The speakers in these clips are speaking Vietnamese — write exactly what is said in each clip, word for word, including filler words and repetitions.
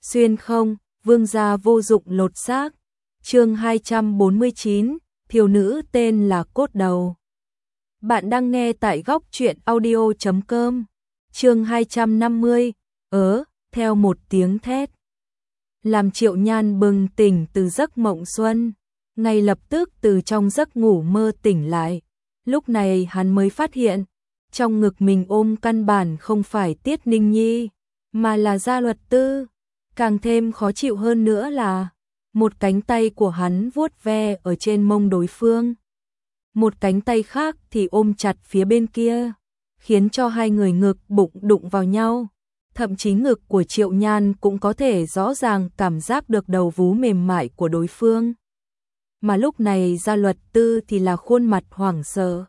xuyên không, vương gia vô dụng lột xác. Chương hai trăm bốn mươi chín, thiếu nữ tên là Cốt Đầu. Bạn đang nghe tại góc truyện audio chấm com. Chương hai trăm năm mươi, ớ, theo một tiếng thét. Làm Triệu Nhan bừng tỉnh từ giấc mộng xuân, ngay lập tức từ trong giấc ngủ mơ tỉnh lại. Lúc này hắn mới phát hiện, trong ngực mình ôm căn bản không phải Tiết Ninh Nhi, mà là Gia Luật Tư. Càng thêm khó chịu hơn nữa là, một cánh tay của hắn vuốt ve ở trên mông đối phương. Một cánh tay khác thì ôm chặt phía bên kia, khiến cho hai người ngực bụng đụng vào nhau. Thậm chí ngực của Triệu Nhan cũng có thể rõ ràng cảm giác được đầu vú mềm mại của đối phương. Mà lúc này Gia Luật Tư thì là khuôn mặt hoảng sợ.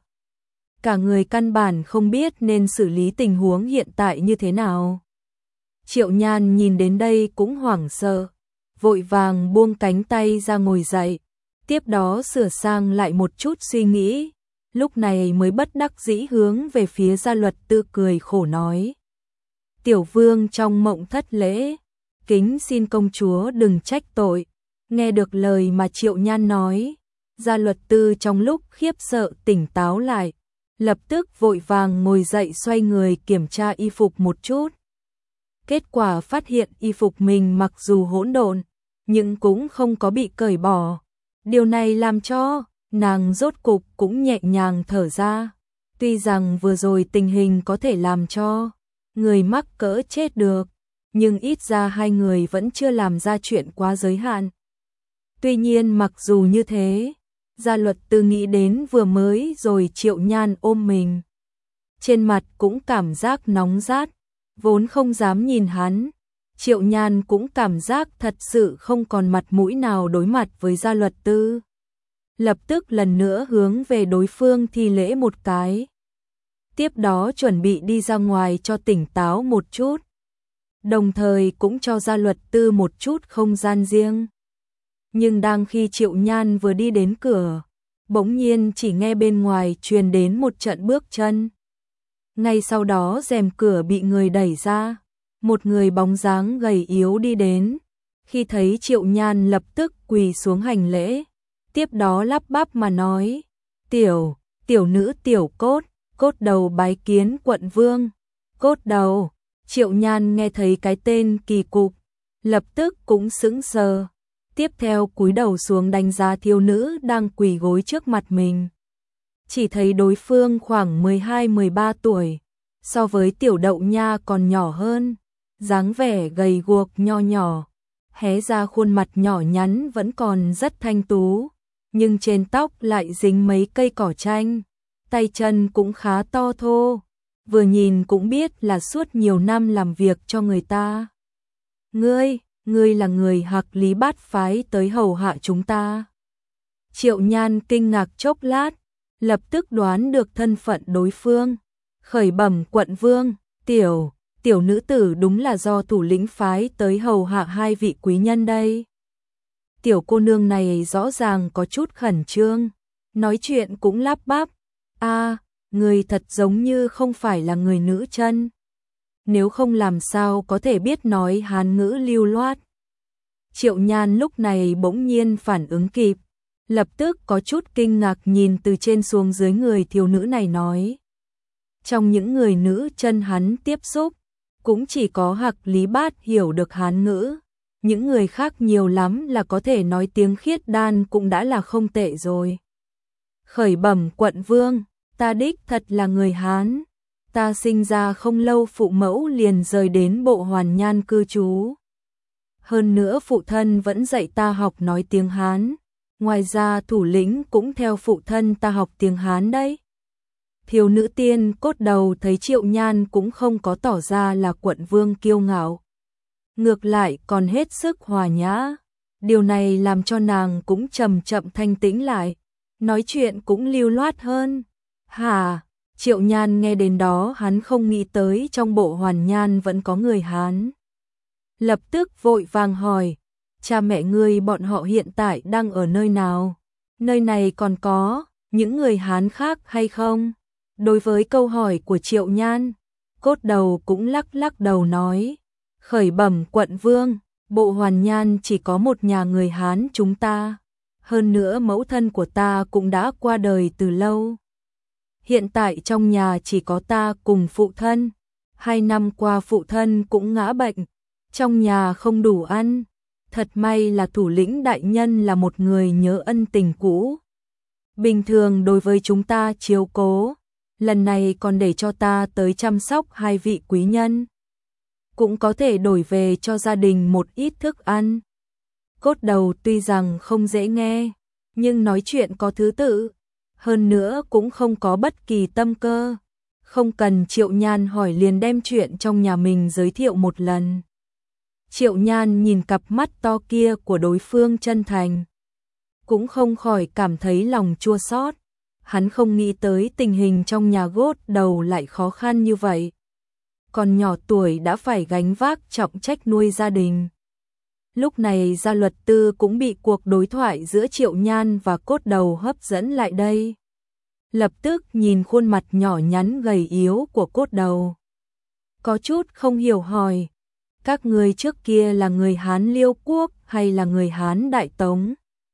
Cả người căn bản không biết nên xử lý tình huống hiện tại như thế nào. Triệu Nhan nhìn đến đây cũng hoảng sợ, vội vàng buông cánh tay ra ngồi dậy, tiếp đó sửa sang lại một chút suy nghĩ, lúc này mới bất đắc dĩ hướng về phía Gia Luật Tư cười khổ nói. Tiểu vương trong mộng thất lễ, kính xin công chúa đừng trách tội. Nghe được lời mà Triệu Nhan nói, Gia Luật Tư trong lúc khiếp sợ tỉnh táo lại, lập tức vội vàng ngồi dậy xoay người kiểm tra y phục một chút. Kết quả phát hiện y phục mình mặc dù hỗn độn, nhưng cũng không có bị cởi bỏ. Điều này làm cho nàng rốt cục cũng nhẹ nhàng thở ra. Tuy rằng vừa rồi tình hình có thể làm cho người mắc cỡ chết được, nhưng ít ra hai người vẫn chưa làm ra chuyện quá giới hạn. Tuy nhiên mặc dù như thế, Gia Luật Tư nghĩ đến vừa mới rồi Triệu Nhan ôm mình, trên mặt cũng cảm giác nóng rát, vốn không dám nhìn hắn. Triệu Nhan cũng cảm giác thật sự không còn mặt mũi nào đối mặt với Gia Luật Tư. Lập tức lần nữa hướng về đối phương thi lễ một cái. Tiếp đó chuẩn bị đi ra ngoài cho tỉnh táo một chút. Đồng thời cũng cho Gia Luật Tư một chút không gian riêng. Nhưng đang khi Triệu Nhan vừa đi đến cửa, bỗng nhiên chỉ nghe bên ngoài truyền đến một trận bước chân. Ngay sau đó rèm cửa bị người đẩy ra, một người bóng dáng gầy yếu đi đến. Khi thấy Triệu Nhan lập tức quỳ xuống hành lễ, tiếp đó lắp bắp mà nói, tiểu, tiểu nữ tiểu Cốt, Cốt Đầu bái kiến quận vương. Cốt Đầu, Triệu Nhan nghe thấy cái tên kỳ cục, lập tức cũng sững sờ, tiếp theo cúi đầu xuống đánh giá thiếu nữ đang quỳ gối trước mặt mình. Chỉ thấy đối phương khoảng mười hai mười ba tuổi, so với Tiểu Đậu Nha còn nhỏ hơn, dáng vẻ gầy guộc nho nhỏ, hé ra khuôn mặt nhỏ nhắn vẫn còn rất thanh tú, nhưng trên tóc lại dính mấy cây cỏ tranh, tay chân cũng khá to thô, vừa nhìn cũng biết là suốt nhiều năm làm việc cho người ta. Ngươi, ngươi là người Hạc Lý Bát phái tới hầu hạ chúng ta. Triệu Nhan kinh ngạc chốc lát, lập tức đoán được thân phận đối phương, khởi bẩm quận vương, tiểu, tiểu nữ tử đúng là do thủ lĩnh phái tới hầu hạ hai vị quý nhân đây. Tiểu cô nương này rõ ràng có chút khẩn trương, nói chuyện cũng lắp bắp, a, người thật giống như không phải là người nữ chân. Nếu không làm sao có thể biết nói Hán ngữ lưu loát. Triệu Nhan lúc này bỗng nhiên phản ứng kịp, lập tức có chút kinh ngạc nhìn từ trên xuống dưới người thiếu nữ này nói. Trong những người nữ chân hắn tiếp xúc, cũng chỉ có Hạc Lý Bát hiểu được Hán ngữ, những người khác nhiều lắm là có thể nói tiếng khiết đan cũng đã là không tệ rồi. Khởi bẩm quận vương, ta đích thật là người Hán, ta sinh ra không lâu phụ mẫu liền rời đến Bộ Hoàn Nhan cư trú. Hơn nữa phụ thân vẫn dạy ta học nói tiếng Hán, ngoài ra thủ lĩnh cũng theo phụ thân ta học tiếng Hán đấy. Thiếu nữ tiên Cốt Đầu thấy Triệu Nhan cũng không có tỏ ra là quận vương kiêu ngạo, ngược lại còn hết sức hòa nhã. Điều này làm cho nàng cũng chậm chậm thanh tĩnh lại, nói chuyện cũng lưu loát hơn. Hả? Triệu Nhan nghe đến đó hắn không nghĩ tới trong Bộ Hoàn Nhan vẫn có người Hán. Lập tức vội vàng hỏi, cha mẹ ngươi bọn họ hiện tại đang ở nơi nào? Nơi này còn có những người Hán khác hay không? Đối với câu hỏi của Triệu Nhan, Cốt Đầu cũng lắc lắc đầu nói, khởi bẩm quận vương, Bộ Hoàn Nhan chỉ có một nhà người Hán chúng ta, hơn nữa mẫu thân của ta cũng đã qua đời từ lâu. Hiện tại trong nhà chỉ có ta cùng phụ thân, hai năm qua phụ thân cũng ngã bệnh, trong nhà không đủ ăn. Thật may là thủ lĩnh đại nhân là một người nhớ ân tình cũ. Bình thường đối với chúng ta chiếu cố, lần này còn để cho ta tới chăm sóc hai vị quý nhân. Cũng có thể đổi về cho gia đình một ít thức ăn. Cốt đầu tuy rằng không dễ nghe, nhưng nói chuyện có thứ tự, hơn nữa cũng không có bất kỳ tâm cơ. Không cần Triệu Nhan hỏi liền đem chuyện trong nhà mình giới thiệu một lần. Triệu Nhan nhìn cặp mắt to kia của đối phương chân thành, cũng không khỏi cảm thấy lòng chua xót. Hắn không nghĩ tới tình hình trong nhà Cốt đầu lại khó khăn như vậy. Còn nhỏ tuổi đã phải gánh vác trọng trách nuôi gia đình. Lúc này Gia Luật Tư cũng bị cuộc đối thoại giữa Triệu Nhan và Cốt đầu hấp dẫn lại đây. Lập tức nhìn khuôn mặt nhỏ nhắn gầy yếu của Cốt đầu, có chút không hiểu hỏi, các người trước kia là người Hán Liêu Quốc hay là người Hán Đại Tống?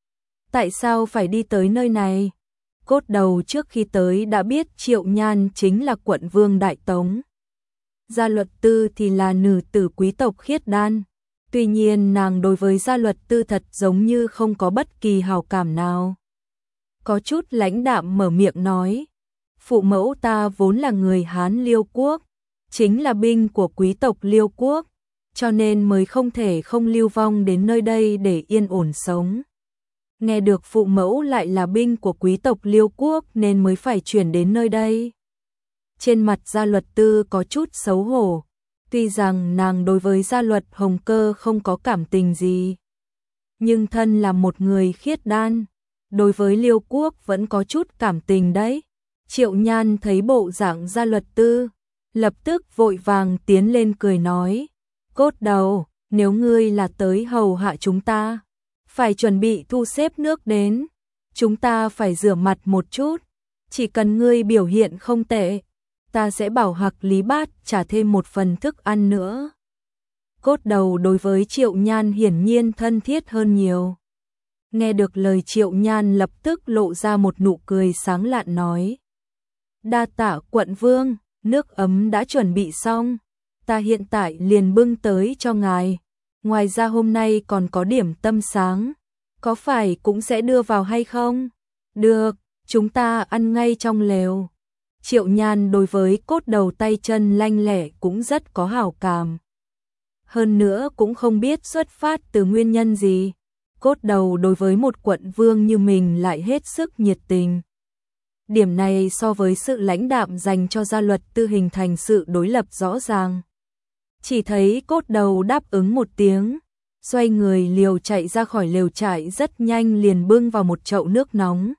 Tại sao phải đi tới nơi này? Cốt đầu trước khi tới đã biết Triệu Nhan chính là quận vương Đại Tống. Gia Luật Tư thì là nữ tử quý tộc khiết đan. Tuy nhiên nàng đối với Gia Luật Tư thật giống như không có bất kỳ hảo cảm nào. Có chút lãnh đạm mở miệng nói, phụ mẫu ta vốn là người Hán Liêu Quốc, chính là binh của quý tộc Liêu Quốc, cho nên mới không thể không lưu vong đến nơi đây để yên ổn sống. Nghe được phụ mẫu lại là binh của quý tộc Liêu Quốc nên mới phải chuyển đến nơi đây. Trên mặt Gia Luật Tư có chút xấu hổ, tuy rằng nàng đối với Gia Luật Hồng Cơ không có cảm tình gì, nhưng thân là một người khiết đan, đối với Liêu Quốc vẫn có chút cảm tình đấy. Triệu Nhan thấy bộ dạng Gia Luật Tư, lập tức vội vàng tiến lên cười nói, Cốt đầu, nếu ngươi là tới hầu hạ chúng ta, phải chuẩn bị thu xếp nước đến, chúng ta phải rửa mặt một chút, chỉ cần ngươi biểu hiện không tệ, ta sẽ bảo Hạc Lý Bát trả thêm một phần thức ăn nữa. Cốt đầu đối với Triệu Nhan hiển nhiên thân thiết hơn nhiều. Nghe được lời Triệu Nhan lập tức lộ ra một nụ cười sáng lạn nói, đa tạ quận vương, nước ấm đã chuẩn bị xong, ta hiện tại liền bưng tới cho ngài. Ngoài ra hôm nay còn có điểm tâm sáng, có phải cũng sẽ đưa vào hay không? Được, chúng ta ăn ngay trong lều. Triệu Nhan đối với Cốt đầu tay chân lanh lẹ cũng rất có hảo cảm. Hơn nữa cũng không biết xuất phát từ nguyên nhân gì, Cốt đầu đối với một quận vương như mình lại hết sức nhiệt tình. Điểm này so với sự lãnh đạm dành cho Gia Luật Tư hình thành sự đối lập rõ ràng. Chỉ thấy Cốt đầu đáp ứng một tiếng, xoay người liều chạy ra khỏi lều trại rất nhanh liền bưng vào một chậu nước nóng.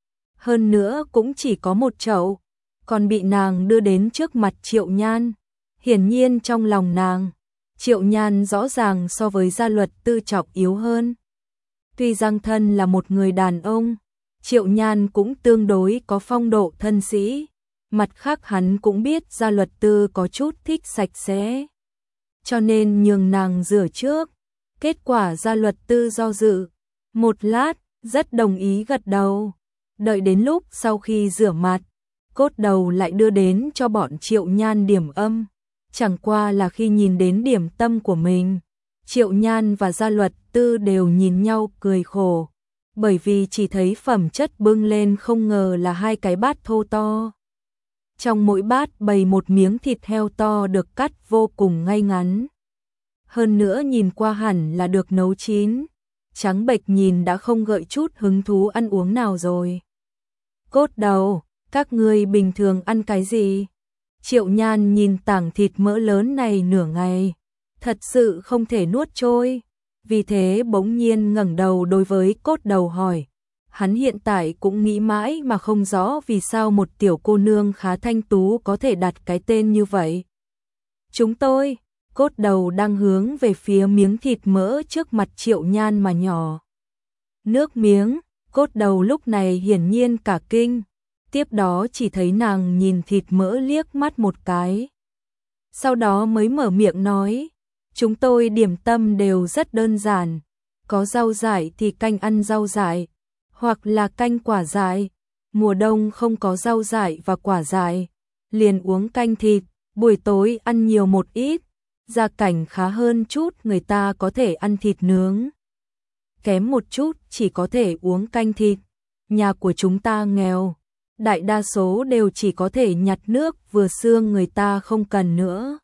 Hơn nữa cũng chỉ có một chậu, còn bị nàng đưa đến trước mặt Triệu Nhan. Hiển nhiên trong lòng nàng, Triệu Nhan rõ ràng so với Gia Luật Tư trọng yếu hơn. Tuy rằng thân là một người đàn ông, Triệu Nhan cũng tương đối có phong độ thân sĩ, mặt khác hắn cũng biết Gia Luật Tư có chút thích sạch sẽ, cho nên nhường nàng rửa trước. Kết quả Gia Luật Tư do dự một lát, rất đồng ý gật đầu. Đợi đến lúc sau khi rửa mặt, Cốt đầu lại đưa đến cho bọn Triệu Nhan điểm âm. Chẳng qua là khi nhìn đến điểm tâm của mình, Triệu Nhan và Gia Luật Tư đều nhìn nhau cười khổ, bởi vì chỉ thấy phẩm chất bưng lên không ngờ là hai cái bát thô to. Trong mỗi bát bày một miếng thịt heo to được cắt vô cùng ngay ngắn. Hơn nữa nhìn qua hẳn là được nấu chín, trắng bệch nhìn đã không gợi chút hứng thú ăn uống nào rồi. Cốt đầu, các ngươi bình thường ăn cái gì? Triệu Nhan nhìn tảng thịt mỡ lớn này nửa ngày, thật sự không thể nuốt trôi, vì thế bỗng nhiên ngẩng đầu đối với Cốt đầu hỏi. Hắn hiện tại cũng nghĩ mãi mà không rõ vì sao một tiểu cô nương khá thanh tú có thể đặt cái tên như vậy. Chúng tôi, Cốt đầu đang hướng về phía miếng thịt mỡ trước mặt Triệu Nhan mà nhỏ nước miếng. Cốt đầu lúc này hiển nhiên cả kinh, tiếp đó chỉ thấy nàng nhìn thịt mỡ liếc mắt một cái, sau đó mới mở miệng nói, Chúng tôi điểm tâm đều rất đơn giản, có rau dại thì canh ăn rau dại, hoặc là canh quả dại. Mùa đông không có rau dại và quả dại, liền uống canh thịt, buổi tối ăn nhiều một ít. Gia cảnh khá hơn chút, người ta có thể ăn thịt nướng. Kém một chút, chỉ có thể uống canh thịt. Nhà của chúng ta nghèo, đại đa số đều chỉ có thể nhặt nước vừa xương người ta không cần nữa.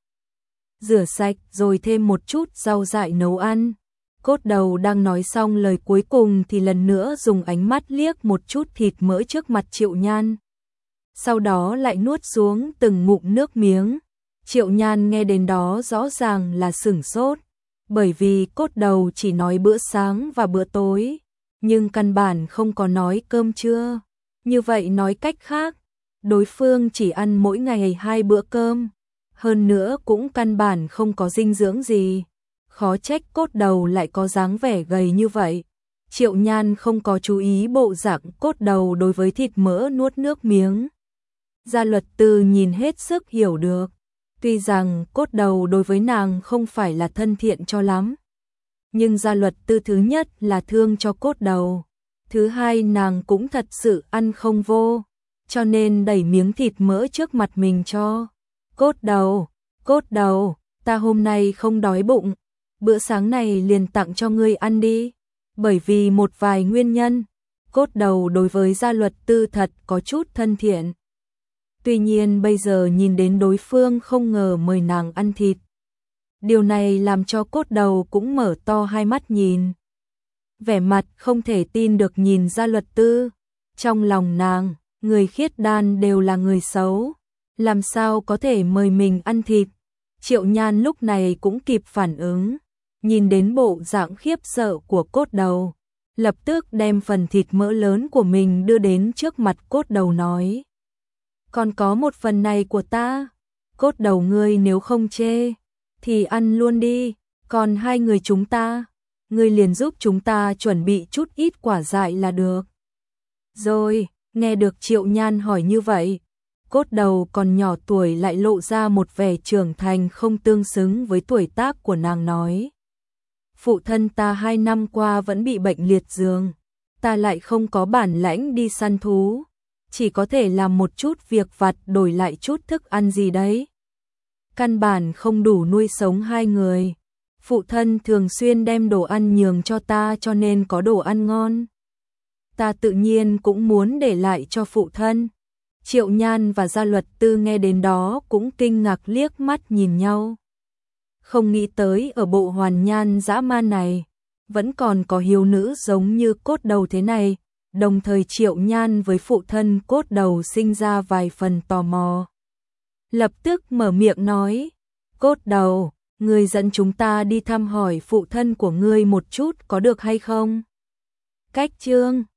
Rửa sạch rồi thêm một chút rau dại nấu ăn. Cốt đầu đang nói xong lời cuối cùng thì lần nữa dùng ánh mắt liếc một chút thịt mỡ trước mặt Triệu Nhan. Sau đó lại nuốt xuống từng ngụm nước miếng. Triệu Nhan nghe đến đó rõ ràng là sửng sốt, bởi vì cốt đầu chỉ nói bữa sáng và bữa tối, nhưng căn bản không có nói cơm trưa. Như vậy nói cách khác, đối phương chỉ ăn mỗi ngày hai bữa cơm, hơn nữa cũng căn bản không có dinh dưỡng gì. Khó trách cốt đầu lại có dáng vẻ gầy như vậy. Triệu Nhan không có chú ý bộ dạng cốt đầu đối với thịt mỡ nuốt nước miếng. Gia Luật Tư nhìn hết sức hiểu được. Tuy rằng cốt đầu đối với nàng không phải là thân thiện cho lắm, nhưng Gia Luật Tư thứ nhất là thương cho cốt đầu, thứ hai nàng cũng thật sự ăn không vô, cho nên đẩy miếng thịt mỡ trước mặt mình cho. Cốt đầu, cốt đầu, ta hôm nay không đói bụng, bữa sáng này liền tặng cho ngươi ăn đi. Bởi vì một vài nguyên nhân, cốt đầu đối với Gia Luật Tư thật có chút thân thiện. Tuy nhiên bây giờ nhìn đến đối phương không ngờ mời nàng ăn thịt, điều này làm cho cốt đầu cũng mở to hai mắt nhìn. Vẻ mặt không thể tin được nhìn Gia Luật Tư. Trong lòng nàng, người khiết đan đều là người xấu, làm sao có thể mời mình ăn thịt. Triệu Nhan lúc này cũng kịp phản ứng, nhìn đến bộ dạng khiếp sợ của cốt đầu, lập tức đem phần thịt mỡ lớn của mình đưa đến trước mặt cốt đầu nói. Còn có một phần này của ta, cốt đầu ngươi nếu không chê, thì ăn luôn đi, còn hai người chúng ta, ngươi liền giúp chúng ta chuẩn bị chút ít quả dại là được. Rồi, nghe được Triệu Nhan hỏi như vậy, cốt đầu còn nhỏ tuổi lại lộ ra một vẻ trưởng thành không tương xứng với tuổi tác của nàng nói. Phụ thân ta hai năm qua vẫn bị bệnh liệt giường, ta lại không có bản lãnh đi săn thú, chỉ có thể làm một chút việc vặt đổi lại chút thức ăn gì đấy. Căn bản không đủ nuôi sống hai người. Phụ thân thường xuyên đem đồ ăn nhường cho ta cho nên có đồ ăn ngon. Ta tự nhiên cũng muốn để lại cho phụ thân. Triệu Nhan và Gia Luật Tư nghe đến đó cũng kinh ngạc liếc mắt nhìn nhau. Không nghĩ tới ở bộ hoàn nhan dã man này, vẫn còn có hiếu nữ giống như cốt đầu thế này. Đồng thời Triệu Nhan với phụ thân cốt đầu sinh ra vài phần tò mò. Lập tức mở miệng nói, cốt đầu, ngươi dẫn chúng ta đi thăm hỏi phụ thân của ngươi một chút có được hay không? Cách chương